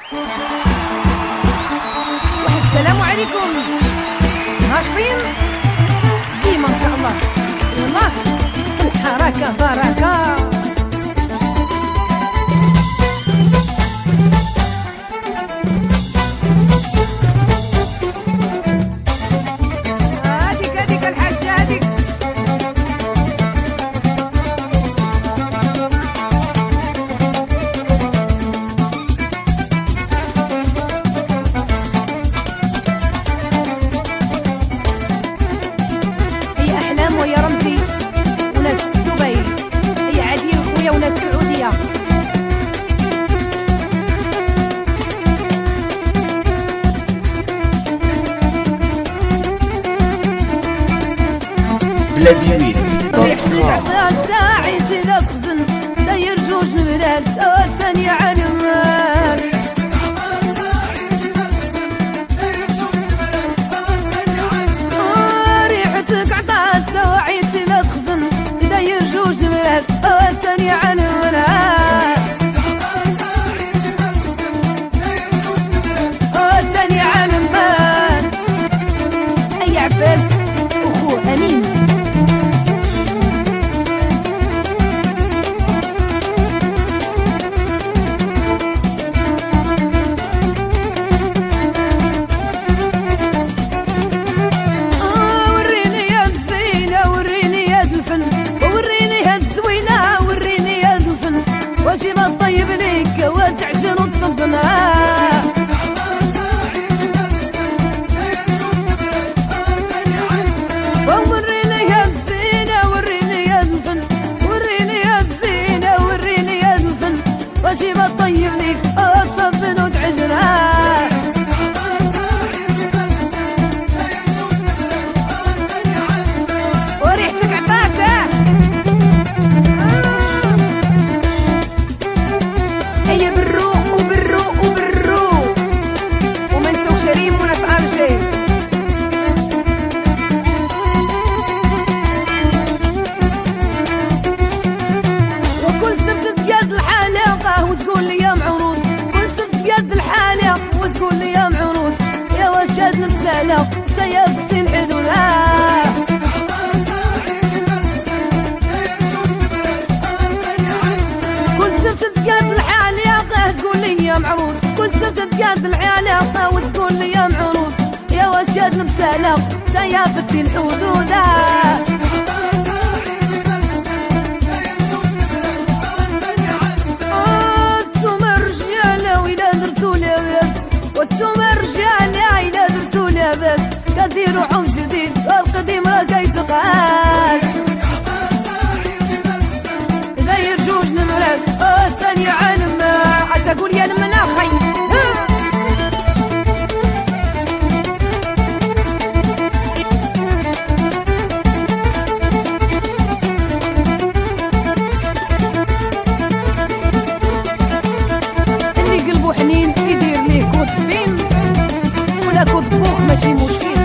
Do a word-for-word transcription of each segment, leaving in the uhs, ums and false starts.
السلام عليكم. ناشطين ديما ان شاء الله، والله في الحركه بركه. ويا رمزي وناس دبي، هي عديل خويا وناس السعودية. بلادي ويد ساعي تلخزن داير جوج نمرات ثانية على المال. ريحتك عطات سواعيتي ما تخزن داير جوج نمرات ثانية على المال. ثانية على المال. أي عباس أخو أمين. واجب الطيب ليك وتعجن وتصبنا. وريني يا الزينة وريني يا الفن، وريني يا الزينة وريني يا الفن. واجب الطيب ليك وتصبن وتعجنها. وريحتك عطاتها هي بالروق وبالروق وبالروق. وما نساوش ريم وناس عرجي. وكل سبت تقاد الحلاقة وتقول لي يا معروض، كل سبت تقاد الحلاقة وتقول لي يا معروض. يا وشاد نفسالة سيفتي الحدودات. كل سبت تقاد الحلاقة تقول لي يا معروض، كل سبت تقاد الحلاقة وتقول لي يا معروض. يا وشاد المسالة سيفتي الحدودات. انتم الرجالة وإلا درتو لاباس، وانتم الرجالة إلا درتو لاباس. كديرو عم جديد والقديم راه كيتقاس. غير جوج نمرات ثانية علم حتى قول يا المناخي. اللي قلبو حنين يدير ليه كود فين ولا كود بوخ ماشي مشكل.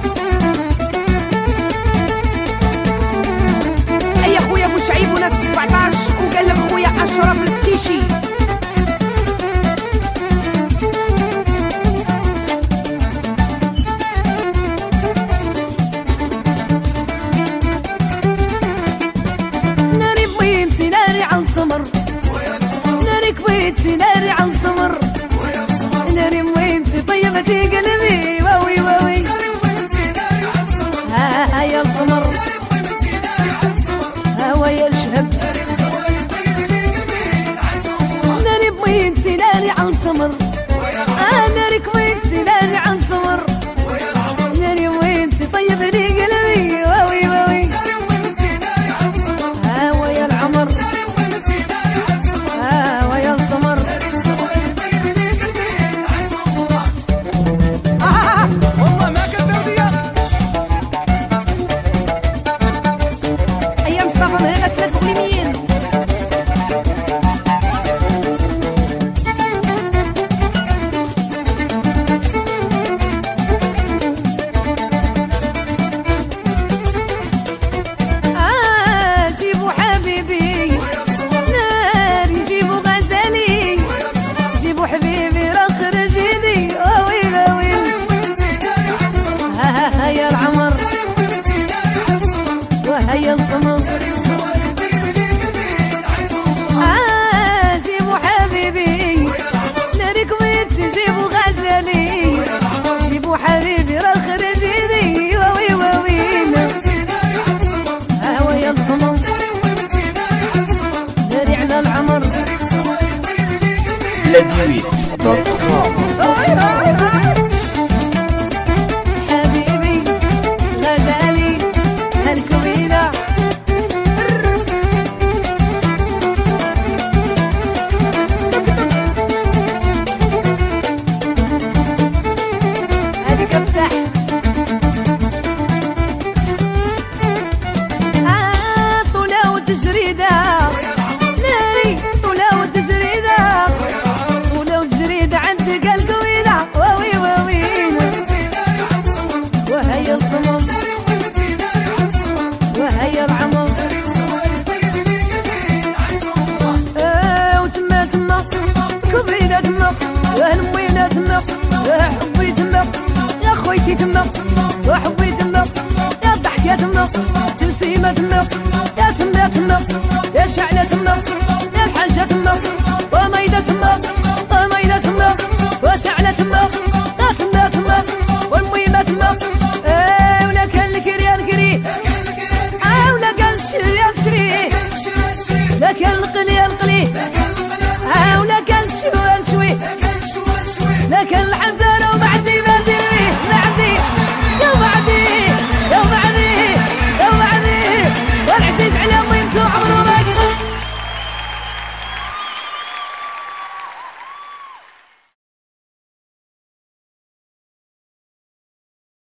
اي خويا ابو شعيب وناس سبعطاش وقال لك خويا اشرف الفتيشي. ناري بوينتي ناري عن سمر، ناري كويتي ناري عن سمر. ناري بوينتي طيبتي قلبي واوي واوي. ها يا السمر هوا يا الشهب. ناري بوينتي ناري عن سمر، آه ناري كويتي ناري عن سمر. ناري بوينتي طيب لي قلبي واوي واوي. هوا يا العمر هوا يا السمر. والله ما كذب يا أيام مصطفى من هنا ثلاث إقليميين. على ديوي دوت كوم.